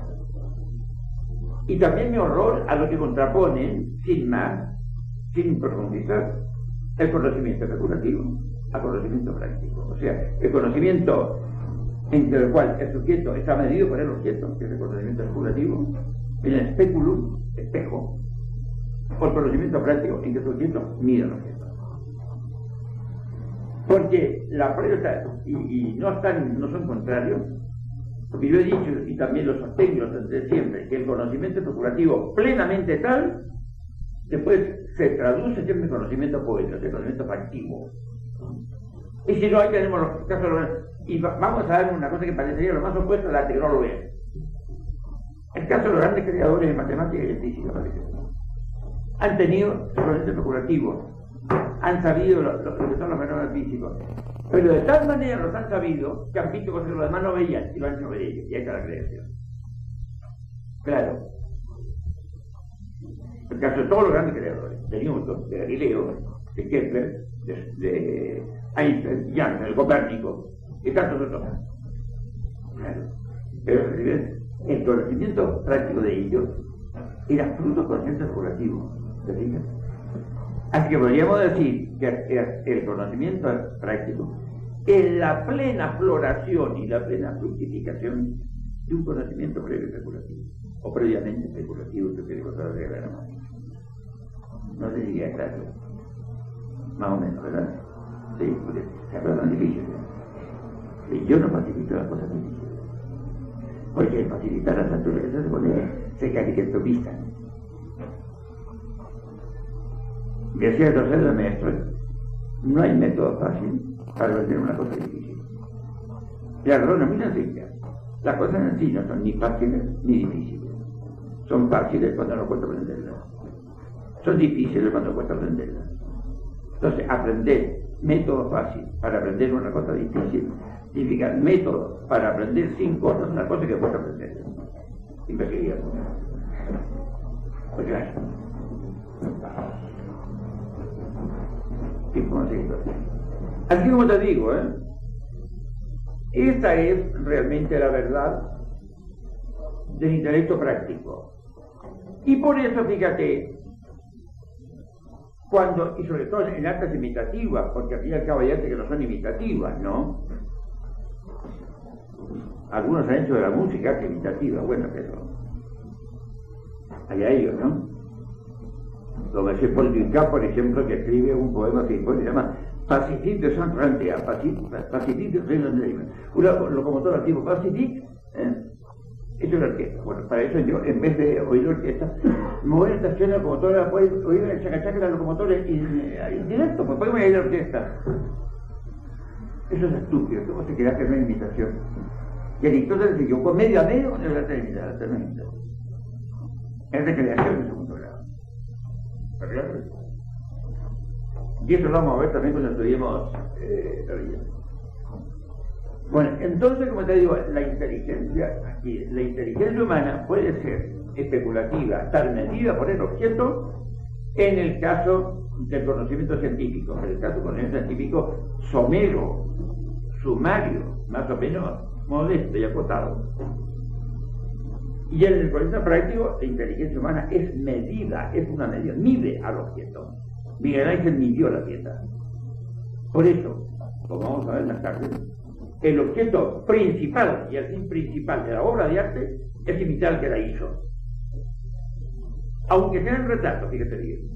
Y también mi horror a los que contraponen, sin más, sin profundizar, el conocimiento especulativo al conocimiento práctico. O sea, el conocimiento entre el cual el sujeto está medido por el objeto, que es el conocimiento especulativo, en el speculum, espejo, o el conocimiento práctico en que el sujeto mide el objeto. Porque la prueba, y, y no, están, no son contrarios, porque yo he dicho, y también lo sostengo desde siempre, que el conocimiento especulativo plenamente tal, después se traduce siempre en conocimiento poético, en conocimiento factivo. Y si no, ahí tenemos los casos, y vamos a dar una cosa que parecería lo más opuesto al arte, que no lo vean. El caso de los grandes creadores de matemáticas y de física, por ejemplo, han tenido el conocimiento especulativo, han sabido lo, lo, lo que son los fenómenos físicos, pero de tal manera los han sabido que han visto cosas que los demás no veían y lo han hecho ver ellos, y ahí está la creación. Claro. El caso de todos los grandes creadores, de Newton, de Galileo, de Kepler, de, de Einstein, Janssen, el Copérnico, y tantos otros más. Claro. Pero el conocimiento práctico de ellos era fruto del conocimiento especulativo. ¿Te fijas? Así que podríamos decir que el conocimiento práctico es la plena floración y la plena fructificación de un conocimiento previo especulativo, o previamente especulativo, que quiere contar de la mano. No se diría claro. más o menos, ¿verdad? Sí, porque se hablan difíciles. Y yo no facilito las cosas difíciles. Porque al facilitar las naturalezas se pone, se caricaturizan. Decía el tercer maestro, no hay método fácil para vender una cosa difícil. La razón es muy sencilla. Las cosas en sí no son ni fáciles ni difíciles. Son fáciles cuando no cuesta aprenderlas. Son difíciles cuando cuesta aprenderlas. Entonces, aprender método fácil para aprender una cosa difícil significa método para aprender sin cosas una cosa que cuesta aprender. Imbecilidad. Pues claro. Así como te digo, ¿eh? Esta es realmente la verdad del intelecto práctico. Y por eso, fíjate, cuando, y sobre todo en artes imitativas, porque al fin y al cabo hay artes que no son imitativas, ¿no? Algunos han hecho de la música arte imitativa, bueno, pero allá ellos, ¿no? Como ese Paul Dukas, por ejemplo, que escribe un poema que se llama Pacifique de Saint-Rantea, Pacifique de Saint-Rantea, una locomotora tipo Pacifique, ¿eh? Es una orquesta. Bueno, para eso yo, en vez de oír orquesta, me voy a estación de locomotora, voy a oír el chacachaca de la locomotora en directo, pues podemos ir a la orquesta. Eso es estúpido, ¿cómo se queda que no hay imitación? Y Aristóteles dice, yo con medio a medio de la terminal, la terminal. Es recreación de segundo grado. Y eso lo vamos a ver también cuando estudiemos eh, la vida. Bueno, entonces, como te digo, la inteligencia, aquí, la inteligencia humana puede ser especulativa, estar medida por el objeto en el caso del conocimiento científico, en el caso del conocimiento científico somero, sumario, más o menos modesto y acotado. Y en el conocimiento práctico, la inteligencia humana es medida, es una medida, mide al objeto. Miguel Ángel midió la pieza. Por eso, como vamos a ver más tarde, el objeto principal y el fin principal de la obra de arte es imitar al que la hizo. Aunque sea en retrato, fíjate bien.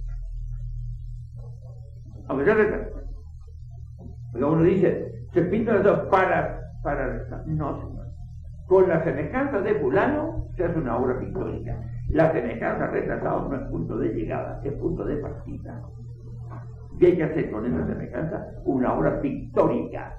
Aunque sea en retrato. Porque uno dice, se pintan las dos para, para... No, señor. Con la semejanza de fulano se hace una obra pictórica. La semejanza retratada no es punto de llegada, es punto de partida. ¿Qué hay que hacer con esa semejanza? Una obra pictórica.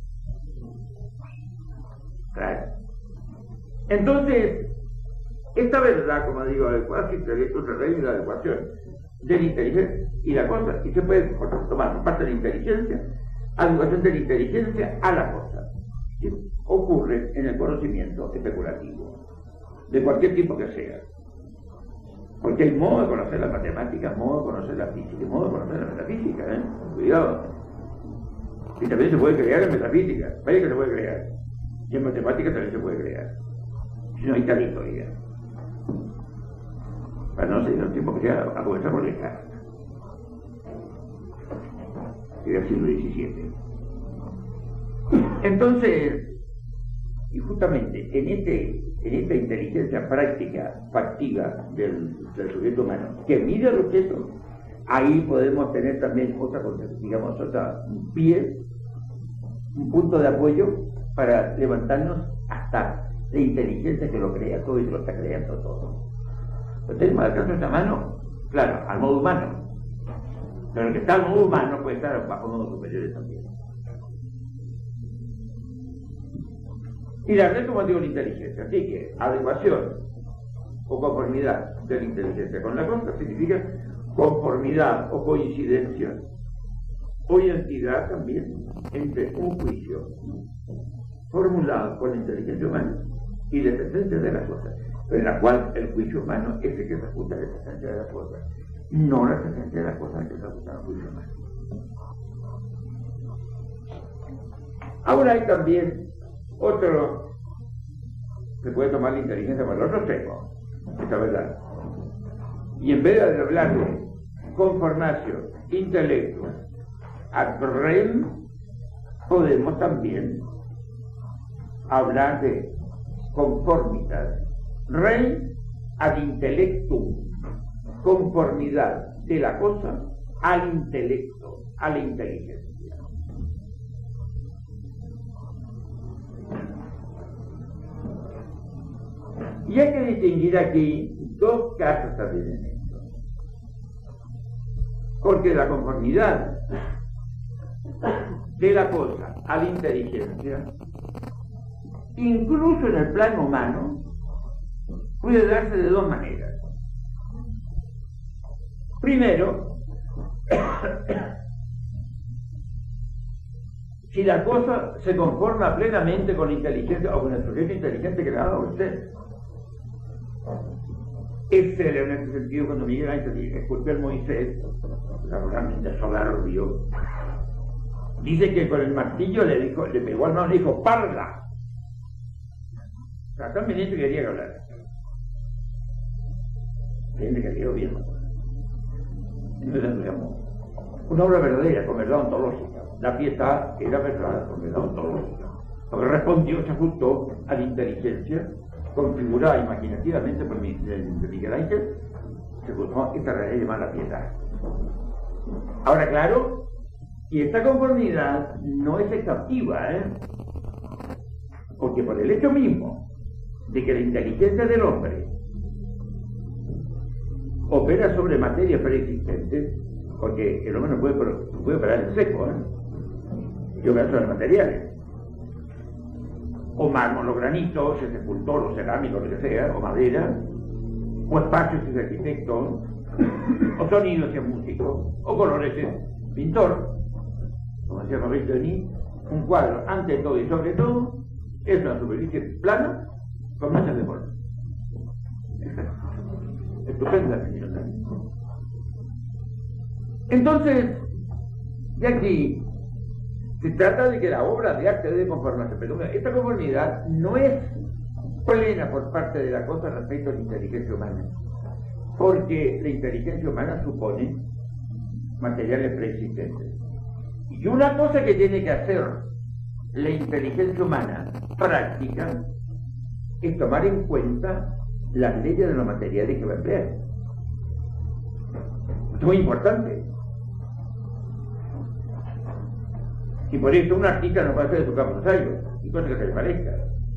Claro. Entonces, esta verdad, como digo, adecuación intelecto terreno y la adecuación de la inteligencia y la cosa, y se puede tomar parte de la inteligencia, adecuación de la inteligencia a la cosa, que ocurre en el conocimiento especulativo, de cualquier tipo que sea. Porque hay modo de conocer la matemática, modo de conocer la física, modo de conocer la metafísica, ¿eh? Cuidado. Y también se puede crear en metafísica, vaya que se puede crear. Y en matemáticas también se puede crear. Si no hay tal historia. Para no seguir el tiempo que sea a comenzar por Descartes. Y del siglo diecisiete. Entonces, y justamente en, este, en esta inteligencia práctica, factiva del, del sujeto humano, que mide el objeto, ahí podemos tener también otra cosa, digamos, otra, un pie, un punto de apoyo para levantarnos hasta la inteligencia que lo crea todo y lo está creando todo. Lo tenemos al alcance de esta mano, claro, al modo humano. Pero el que está al modo humano puede estar bajo modos superiores también. Y la red, como digo, la inteligencia. Así que adecuación o conformidad de la inteligencia con la cosa significa conformidad o coincidencia o identidad también entre un juicio formulado por la inteligencia humana y la existencia de las cosas, en la cual el juicio humano es el que se ajusta a la existencia de las cosas, no la existencia de las cosas que se ajusta al juicio humano. Ahora hay también otro, se puede tomar la inteligencia por el otro extremo, esta verdad. Y en vez de hablar de conformación, intelecto, ad rem, podemos también hablar de conformidad. Rem ad intellectum, conformidad de la cosa al intelecto, a la inteligencia. Y hay que distinguir aquí dos casos también en esto. Porque la conformidad de la cosa a la inteligencia, incluso en el plano humano, puede darse de dos maneras. Primero, si la cosa se conforma plenamente con la inteligencia o con el sujeto inteligente que le ha dado a usted. Es célebre en este sentido cuando Miguel Ángel esculpió el Moisés, realmente soberbio. Dice que con el martillo le dijo, le pegó al mano y le dijo, ¡parla! O sea, también dice que quería hablar. Gente que quedó bien. Una obra verdadera, con verdad ontológica. La pieza era verdad, con verdad ontológica. Porque respondió, se ajustó a la inteligencia, configurada imaginativamente por Miguel Ángel, se ajustó esta realidad llamada piedad. Ahora, claro, y esta conformidad no es exhaustiva, ¿eh? Porque por el hecho mismo de que la inteligencia del hombre opera sobre materias preexistentes, porque el hombre no puede, no puede operar en seco, ¿eh? Y opera sobre materiales. O mármol, o granito, o sepultor, o cerámico, lo que sea, o madera, o espacios si es arquitecto, o sonidos si es músico, o colores si es pintor. Como decía Maurice Denis, un cuadro, ante todo y sobre todo, es una superficie plana con manchas de polvo. Estupenda definición. Entonces, de aquí se trata de que la obra de arte debe conformarse, pero esta conformidad no es plena por parte de la cosa respecto a la inteligencia humana, porque la inteligencia humana supone materiales preexistentes. Y una cosa que tiene que hacer la inteligencia humana práctica es tomar en cuenta las leyes de los materiales que va a emplear. Esto es muy importante. Y por eso un artista no puede hacer de su campo ensayo, y cosa que se le parezca.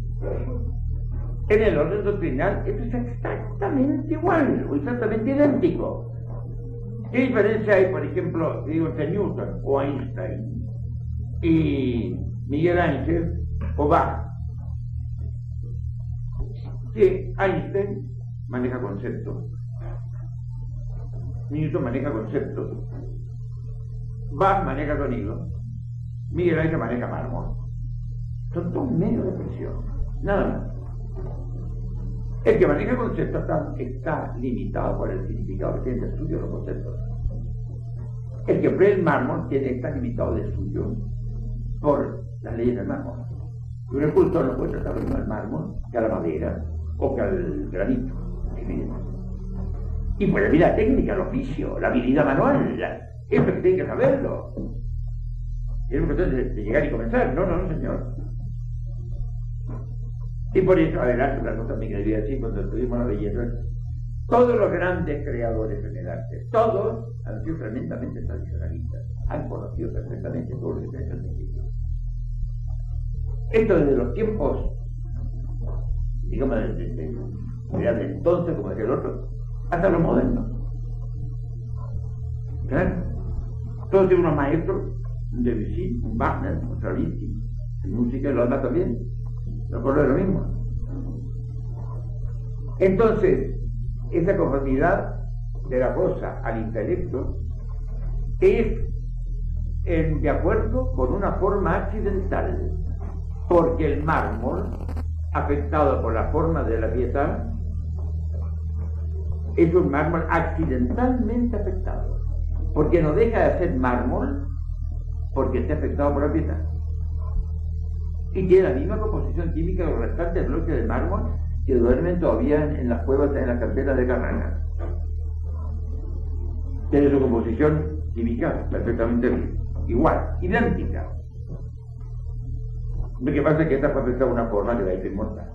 En el orden doctrinal esto es exactamente igual, o exactamente idéntico. ¿Qué diferencia hay, por ejemplo, digo, entre Newton o Einstein y Miguel Ángel o Bach? Que Einstein maneja conceptos, Newton maneja conceptos, Bach maneja sonido, Miguel Ángel maneja mármol. Son dos medios de presión, nada más. El que maneja conceptos está, está limitado por el significado que tiene el estudio de los conceptos. El que emplea el mármol tiene, está limitado de suyo por las leyes del mármol. Y un escultor no puede tratar lo mismo al mármol que a la madera o que al granito. Y pues la vida técnica, el oficio, la habilidad manual, eso que tiene que saberlo. Y es una cuestión de, de llegar y comenzar. No, no, no, señor. Y por eso, adelante, una cosa también que debía decir cuando estuvimos la belleza, todos los grandes creadores en el arte, todos han sido tremendamente tradicionalistas, han conocido perfectamente todo lo que se ha hecho al principio. Esto desde los tiempos, digamos, desde, desde, desde entonces, como decía el otro, hasta los modernos. Claro, todos tienen unos maestros, un Debussy, un Wagner, un Stravinsky, en música y lo demás también. No ocurre lo mismo. Entonces, esa conformidad de la cosa al intelecto es en, de acuerdo con una forma accidental, porque el mármol, afectado por la forma de la pieza, es un mármol accidentalmente afectado, porque no deja de ser mármol porque está afectado por la pieza. Y tiene la misma composición química de los restantes bloques de mármol que duermen todavía en, en las cuevas, en las canteras de Carrara. Tiene su composición química perfectamente igual, idéntica. Lo que pasa es que esta fue afectada de una forma que la hizo inmortal.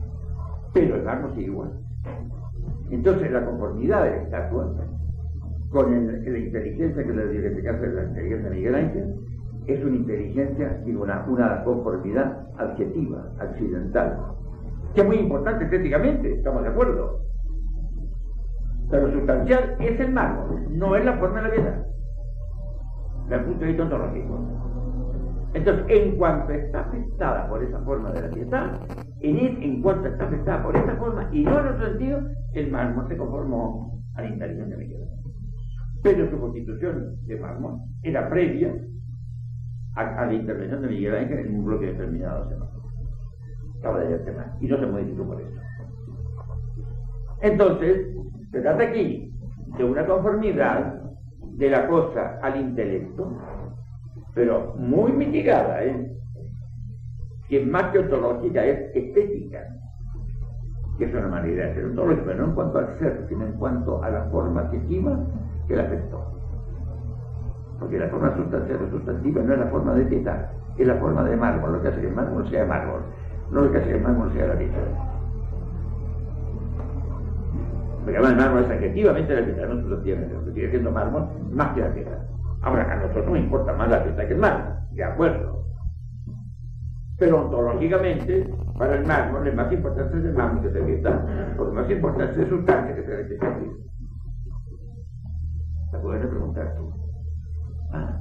Pero el mármol sigue igual. Entonces la conformidad de la estatua con el, la inteligencia que le dio en este caso de la inteligencia de Miguel Ángel, es una inteligencia, digo, una, una conformidad adjetiva, accidental, que es muy importante estéticamente, estamos de acuerdo. Pero lo sustancial es el mármol, no es la forma de la piedad, desde el punto de vista ontológico. Entonces, en cuanto está afectada por esa forma de la piedad, en, el, en cuanto está afectada por esa forma, y no en otro sentido, el mármol se conformó a la inteligencia de Miguel. Pero su constitución de mármol era previa a, a la intervención de Miguel Ángel en un bloque determinado. Acaba de el tema, y no se modificó por eso. Entonces, se trata aquí de una conformidad de la cosa al intelecto, pero muy mitigada, ¿eh? Que más que ontológica es estética, que es una manera de ser ontológica, pero no en cuanto al ser, sino en cuanto a la forma adjetiva que la afectó. Porque la forma sustancial o sustantiva no es la forma de piedad, es la forma de mármol, lo que hace que el mármol sea mármol, no lo que hace que el mármol sea la piedad. Porque además el mármol es adjetivamente la piedad, no sustantiva, sigue siendo mármol más que la piedad. Ahora, a nosotros nos importa más la piedad que el mármol, de acuerdo. Pero ontológicamente, para el mármol es más importante el mármol que la piedad, porque más importante es sustancia que la piedad. ¿Te puedes preguntar tú? Ah,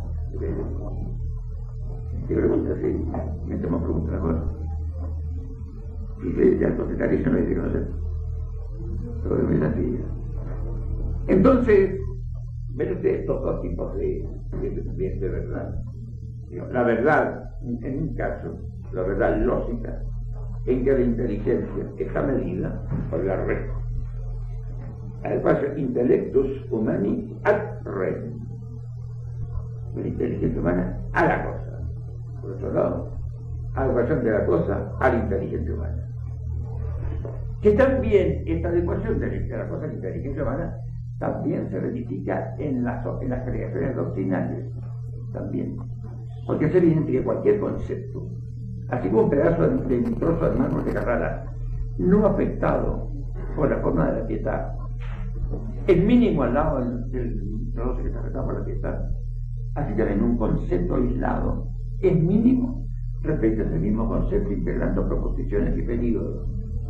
¿qué pregunta? Sí, me tomo preguntas ahora. Y ya el contestario no dice que no sé. Pero es muy sencillo. Entonces, ven usted estos dos tipos de, de, de, de verdad. La verdad, en un caso, la verdad lógica, en que la inteligencia está medida por la red. Al paso, intellectus humani ad red. La inteligencia humana a la cosa. Por otro lado, adecuación de la cosa a la inteligencia humana. Que también esta adecuación de la cosa a la inteligencia humana también se verifica en las, en las creaciones doctrinales, también. Porque es evidente que cualquier concepto, así como un pedazo de, de un trozo de mármol de Carrara, no afectado por la forma de la piedad, es mínimo al lado del, del trozo que está afectado por la piedad, así que en un concepto aislado, es mínimo respecto a ese mismo concepto, integrando proposiciones y periodos.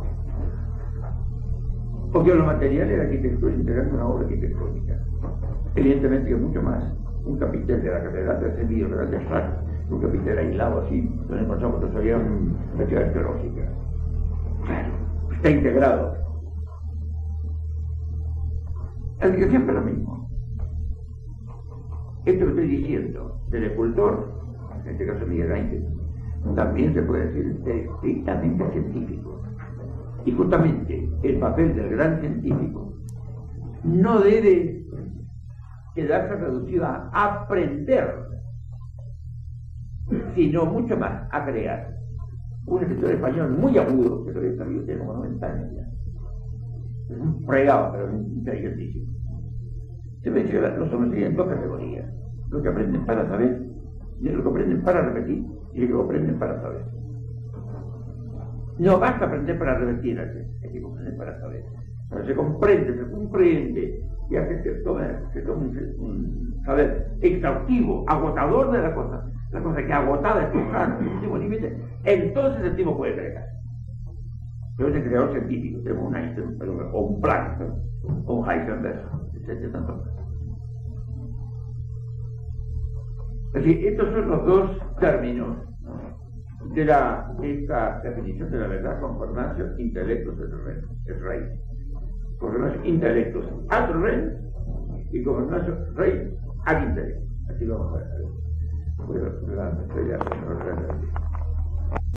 Porque lo material de la arquitectura integrando una obra arquitectónica. Evidentemente que mucho más un capitel de la catedral de Sevilla, de grandes rasgos, un capitel aislado así, donde encontramos que sería una festividad arqueológica. Claro, está integrado. Así que siempre lo mismo. Esto que estoy diciendo del escultor, en este caso Miguel Ángel, también se puede decir estrictamente científico. Y justamente el papel del gran científico no debe quedarse reducido a aprender, sino mucho más a crear. Un escritor español muy agudo, que todavía está vivo, tiene como noventa años ya. Es un fregado, pero inteligentísimo. Se ve que los hombres tienen dos categorías: los que aprenden para saber, y los que aprenden para repetir, y los que aprenden para saber. No basta aprender para repetir, hay que comprender para saber. Pero se comprende, se comprende, y hace que tome, se tome un, un saber exhaustivo, agotador de la cosa, la cosa que agotada es tocar el último límite, entonces el tipo puede crear. Pero es el creador científico, tenemos un Einstein, o un Planck, o un Heisenberg, etcétera, tanto más. Es decir, estos son los dos términos de la, esta definición de la verdad: concordancia, intelectus et res, es rey. Concordancia, intelectus ad res, y concordancia, rey ad intelectus. Así lo vamos a ver. Bueno, la, la, la, la, la, la, la,